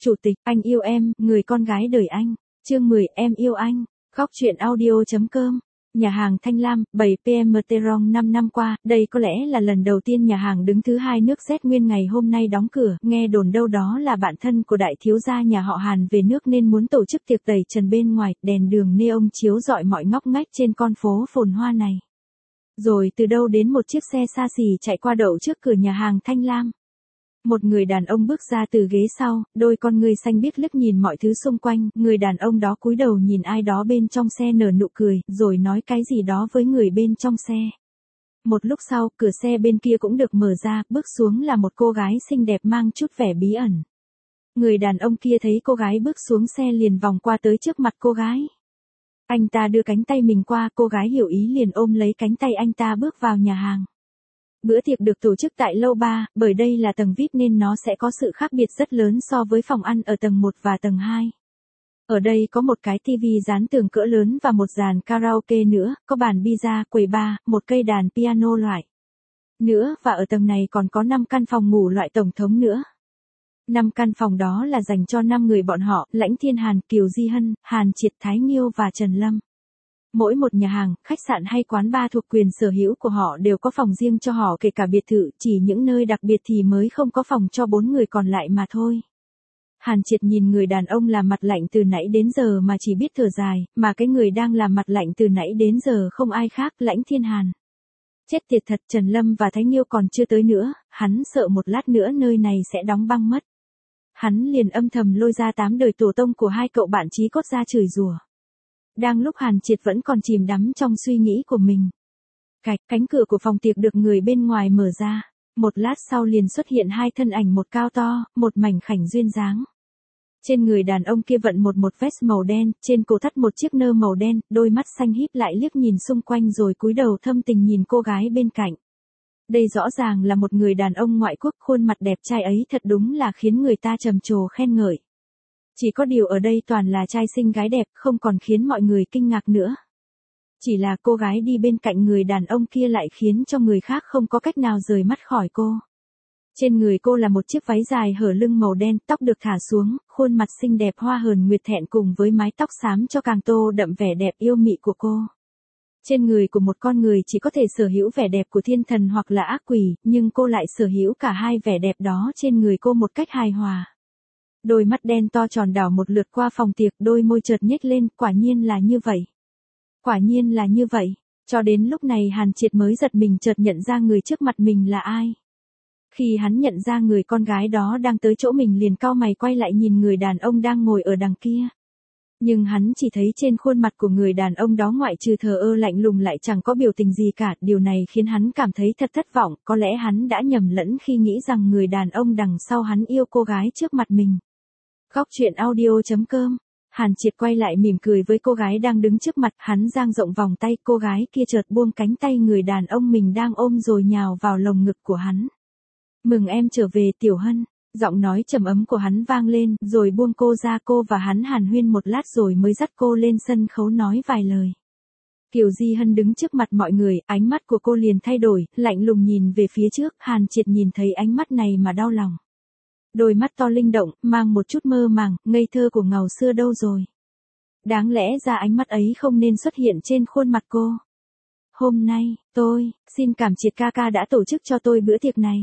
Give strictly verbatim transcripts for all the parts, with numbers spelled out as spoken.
Chủ tịch, anh yêu em, người con gái đời anh. Chương mười, em yêu anh. Góc truyện audio.com. Nhà hàng Thanh Lam, bảy pê em Terong năm năm qua, đây có lẽ là lần đầu tiên nhà hàng đứng thứ hai nước Z nguyên ngày hôm nay đóng cửa, nghe đồn đâu đó là bạn thân của đại thiếu gia nhà họ Hàn về nước nên muốn tổ chức tiệc tẩy trần bên ngoài, đèn đường neon chiếu rọi mọi ngóc ngách trên con phố phồn hoa này. Rồi từ đâu đến một chiếc xe xa xỉ chạy qua đậu trước cửa nhà hàng Thanh Lam. Một người đàn ông bước ra từ ghế sau, đôi con ngươi xanh biếc liếc nhìn mọi thứ xung quanh, người đàn ông đó cúi đầu nhìn ai đó bên trong xe nở nụ cười, rồi nói cái gì đó với người bên trong xe. Một lúc sau, cửa xe bên kia cũng được mở ra, bước xuống là một cô gái xinh đẹp mang chút vẻ bí ẩn. Người đàn ông kia thấy cô gái bước xuống xe liền vòng qua tới trước mặt cô gái. Anh ta đưa cánh tay mình qua, cô gái hiểu ý liền ôm lấy cánh tay anh ta bước vào nhà hàng. Bữa tiệc được tổ chức tại lầu ba, bởi đây là tầng vi ai pi nên nó sẽ có sự khác biệt rất lớn so với phòng ăn ở tầng một và tầng hai. Ở đây có một cái tivi dán tường cỡ lớn và một dàn karaoke nữa, có bàn pizza, quầy bar, một cây đàn piano loại nữa và ở tầng này còn có năm căn phòng ngủ loại tổng thống nữa. năm căn phòng đó là dành cho năm người bọn họ, Lãnh Thiên Hàn, Kiều Di Hân, Hàn Triệt, Thái Nghiêu và Trần Lâm. Mỗi một nhà hàng, khách sạn hay quán bar thuộc quyền sở hữu của họ đều có phòng riêng cho họ, kể cả biệt thự, chỉ những nơi đặc biệt thì mới không có phòng cho bốn người còn lại mà thôi. Hàn Triệt nhìn người đàn ông làm mặt lạnh từ nãy đến giờ mà chỉ biết thở dài, mà cái người đang làm mặt lạnh từ nãy đến giờ không ai khác, Lãnh Thiên Hàn. Chết tiệt thật, Trần Lâm và Thái Nghiêu còn chưa tới nữa, hắn sợ một lát nữa nơi này sẽ đóng băng mất. Hắn liền âm thầm lôi ra tám đời tổ tông của hai cậu bạn chí cốt ra chửi rủa. Đang lúc Hàn Triệt vẫn còn chìm đắm trong suy nghĩ của mình. Cạch, cánh cửa của phòng tiệc được người bên ngoài mở ra. Một lát sau liền xuất hiện hai thân ảnh, một cao to, một mảnh khảnh duyên dáng. Trên người đàn ông kia vận một một vest màu đen, trên cổ thắt một chiếc nơ màu đen, đôi mắt xanh híp lại liếc nhìn xung quanh rồi cúi đầu thâm tình nhìn cô gái bên cạnh. Đây rõ ràng là một người đàn ông ngoại quốc, khuôn mặt đẹp trai ấy thật đúng là khiến người ta trầm trồ khen ngợi. Chỉ có điều ở đây toàn là trai xinh gái đẹp, không còn khiến mọi người kinh ngạc nữa. Chỉ là cô gái đi bên cạnh người đàn ông kia lại khiến cho người khác không có cách nào rời mắt khỏi cô. Trên người cô là một chiếc váy dài hở lưng màu đen, tóc được thả xuống, khuôn mặt xinh đẹp hoa hờn nguyệt thẹn cùng với mái tóc xám cho càng tô đậm vẻ đẹp yêu mị của cô. Trên người của một con người chỉ có thể sở hữu vẻ đẹp của thiên thần hoặc là ác quỷ, nhưng cô lại sở hữu cả hai vẻ đẹp đó trên người cô một cách hài hòa. Đôi mắt đen to tròn đảo một lượt qua phòng tiệc, đôi môi chợt nhếch lên, quả nhiên là như vậy. Quả nhiên là như vậy. Cho đến lúc này Hàn Triệt mới giật mình chợt nhận ra người trước mặt mình là ai. Khi hắn nhận ra người con gái đó đang tới chỗ mình liền cau mày quay lại nhìn người đàn ông đang ngồi ở đằng kia. Nhưng hắn chỉ thấy trên khuôn mặt của người đàn ông đó ngoại trừ thờ ơ lạnh lùng lại chẳng có biểu tình gì cả, điều này khiến hắn cảm thấy thật thất vọng, có lẽ hắn đã nhầm lẫn khi nghĩ rằng người đàn ông đằng sau hắn yêu cô gái trước mặt mình. Góc truyện audio.com. Hàn Triệt quay lại mỉm cười với cô gái đang đứng trước mặt, hắn dang rộng vòng tay, cô gái kia chợt buông cánh tay người đàn ông mình đang ôm rồi nhào vào lồng ngực của hắn. Mừng em trở về Tiểu Hân. Giọng nói trầm ấm của hắn vang lên, rồi buông cô ra, cô và hắn hàn huyên một lát rồi mới dắt cô lên sân khấu nói vài lời. Kiều Di Hân đứng trước mặt mọi người, ánh mắt của cô liền thay đổi, lạnh lùng nhìn về phía trước, Hàn Triệt nhìn thấy ánh mắt này mà đau lòng. Đôi mắt to linh động, mang một chút mơ màng, ngây thơ của ngàu xưa đâu rồi. Đáng lẽ ra ánh mắt ấy không nên xuất hiện trên khuôn mặt cô. Hôm nay, tôi, xin cảm Triệt ca ca đã tổ chức cho tôi bữa tiệc này.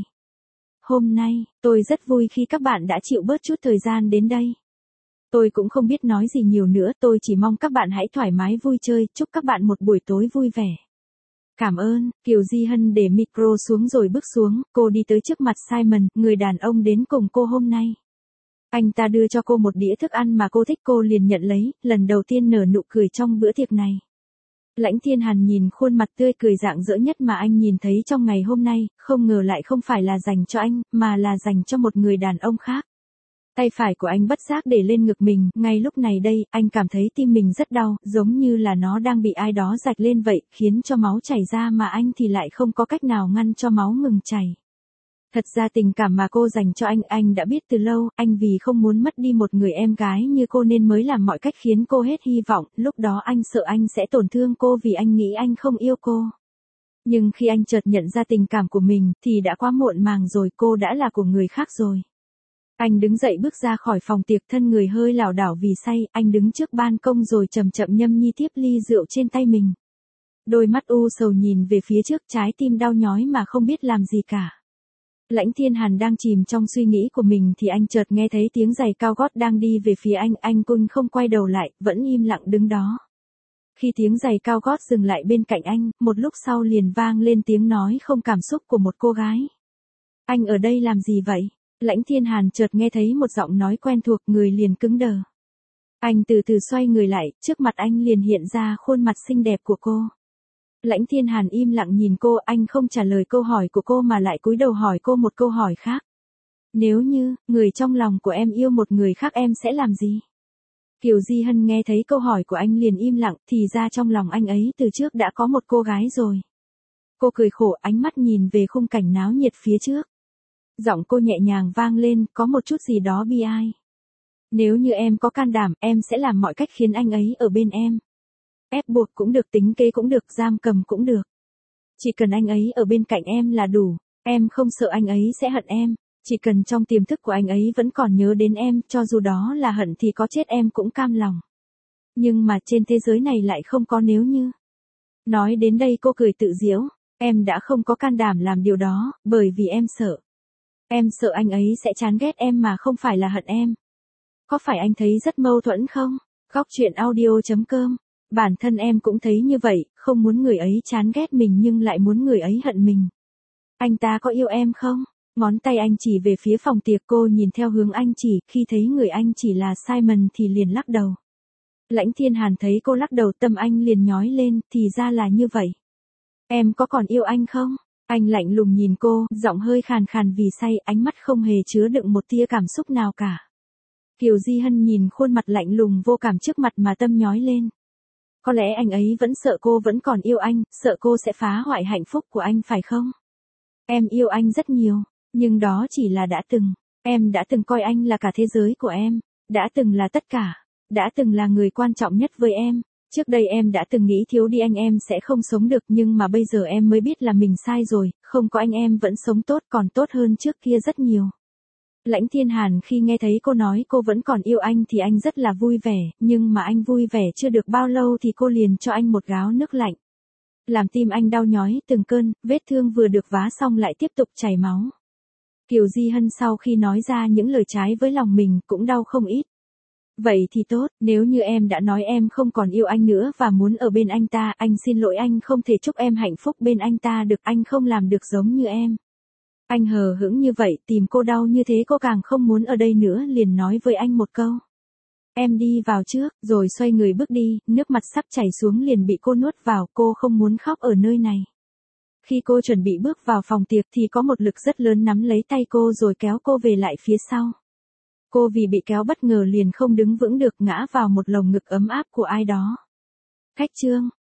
Hôm nay, tôi rất vui khi các bạn đã chịu bớt chút thời gian đến đây. Tôi cũng không biết nói gì nhiều nữa, tôi chỉ mong các bạn hãy thoải mái vui chơi, chúc các bạn một buổi tối vui vẻ. Cảm ơn, Kiều Di Hân để micro xuống rồi bước xuống, cô đi tới trước mặt Simon, người đàn ông đến cùng cô hôm nay. Anh ta đưa cho cô một đĩa thức ăn mà cô thích, cô liền nhận lấy, lần đầu tiên nở nụ cười trong bữa tiệc này. Lãnh Thiên Hàn nhìn khuôn mặt tươi cười rạng rỡ nhất mà anh nhìn thấy trong ngày hôm nay, không ngờ lại không phải là dành cho anh, mà là dành cho một người đàn ông khác. Tay phải của anh bất giác để lên ngực mình, ngay lúc này đây, anh cảm thấy tim mình rất đau, giống như là nó đang bị ai đó rạch lên vậy, khiến cho máu chảy ra mà anh thì lại không có cách nào ngăn cho máu ngừng chảy. Thật ra tình cảm mà cô dành cho anh, anh đã biết từ lâu, anh vì không muốn mất đi một người em gái như cô nên mới làm mọi cách khiến cô hết hy vọng, lúc đó anh sợ anh sẽ tổn thương cô vì anh nghĩ anh không yêu cô. Nhưng khi anh chợt nhận ra tình cảm của mình, thì đã quá muộn màng rồi, cô đã là của người khác rồi. Anh đứng dậy bước ra khỏi phòng tiệc, thân người hơi lảo đảo vì say, anh đứng trước ban công rồi chậm chậm nhâm nhi tiếp ly rượu trên tay mình. Đôi mắt u sầu nhìn về phía trước, trái tim đau nhói mà không biết làm gì cả. Lãnh Thiên Hàn đang chìm trong suy nghĩ của mình thì anh chợt nghe thấy tiếng giày cao gót đang đi về phía anh, anh cun không quay đầu lại, vẫn im lặng đứng đó. Khi tiếng giày cao gót dừng lại bên cạnh anh, một lúc sau liền vang lên tiếng nói không cảm xúc của một cô gái. Anh ở đây làm gì vậy? Lãnh Thiên Hàn chợt nghe thấy một giọng nói quen thuộc, người liền cứng đờ. Anh từ từ xoay người lại, trước mặt anh liền hiện ra khuôn mặt xinh đẹp của cô. Lãnh Thiên Hàn im lặng nhìn cô, anh không trả lời câu hỏi của cô mà lại cúi đầu hỏi cô một câu hỏi khác. Nếu như, người trong lòng của em yêu một người khác em sẽ làm gì? Kiều Di Hân nghe thấy câu hỏi của anh liền im lặng, thì ra trong lòng anh ấy từ trước đã có một cô gái rồi. Cô cười khổ, ánh mắt nhìn về khung cảnh náo nhiệt phía trước. Giọng cô nhẹ nhàng vang lên, có một chút gì đó bi ai. Nếu như em có can đảm, em sẽ làm mọi cách khiến anh ấy ở bên em. Ép buộc cũng được, tính kế cũng được, giam cầm cũng được. Chỉ cần anh ấy ở bên cạnh em là đủ, em không sợ anh ấy sẽ hận em. Chỉ cần trong tiềm thức của anh ấy vẫn còn nhớ đến em, cho dù đó là hận thì có chết em cũng cam lòng. Nhưng mà trên thế giới này lại không có nếu như. Nói đến đây cô cười tự giễu, em đã không có can đảm làm điều đó, bởi vì em sợ. Em sợ anh ấy sẽ chán ghét em mà không phải là hận em. Có phải anh thấy rất mâu thuẫn không? Góc truyện audio chấm com. Bản thân em cũng thấy như vậy, không muốn người ấy chán ghét mình nhưng lại muốn người ấy hận mình. Anh ta có yêu em không? Ngón tay anh chỉ về phía phòng tiệc, cô nhìn theo hướng anh chỉ, khi thấy người anh chỉ là Simon thì liền lắc đầu. Lãnh Thiên Hàn thấy cô lắc đầu, tâm anh liền nhói lên, thì ra là như vậy. Em có còn yêu anh không? Anh lạnh lùng nhìn cô, giọng hơi khàn khàn vì say, ánh mắt không hề chứa đựng một tia cảm xúc nào cả. Kiều Di Hân nhìn khuôn mặt lạnh lùng vô cảm trước mặt mà tâm nhói lên. Có lẽ anh ấy vẫn sợ cô vẫn còn yêu anh, sợ cô sẽ phá hoại hạnh phúc của anh phải không? Em yêu anh rất nhiều, nhưng đó chỉ là đã từng. Em đã từng coi anh là cả thế giới của em, đã từng là tất cả, đã từng là người quan trọng nhất với em. Trước đây em đã từng nghĩ thiếu đi anh em sẽ không sống được, nhưng mà bây giờ em mới biết là mình sai rồi, không có anh em vẫn sống tốt, còn tốt hơn trước kia rất nhiều. Lãnh Thiên Hàn khi nghe thấy cô nói cô vẫn còn yêu anh thì anh rất là vui vẻ, nhưng mà anh vui vẻ chưa được bao lâu thì cô liền cho anh một gáo nước lạnh. Làm tim anh đau nhói từng cơn, vết thương vừa được vá xong lại tiếp tục chảy máu. Kiều Di Hân sau khi nói ra những lời trái với lòng mình cũng đau không ít. Vậy thì tốt, nếu như em đã nói em không còn yêu anh nữa và muốn ở bên anh ta, anh xin lỗi, anh không thể chúc em hạnh phúc bên anh ta được, anh không làm được giống như em. Anh hờ hững như vậy, tìm cô đau như thế cô càng không muốn ở đây nữa, liền nói với anh một câu. Em đi vào trước, rồi xoay người bước đi, nước mặt sắp chảy xuống liền bị cô nuốt vào, cô không muốn khóc ở nơi này. Khi cô chuẩn bị bước vào phòng tiệc thì có một lực rất lớn nắm lấy tay cô rồi kéo cô về lại phía sau. Cô vì bị kéo bất ngờ liền không đứng vững được, ngã vào một lồng ngực ấm áp của ai đó. Khách trương,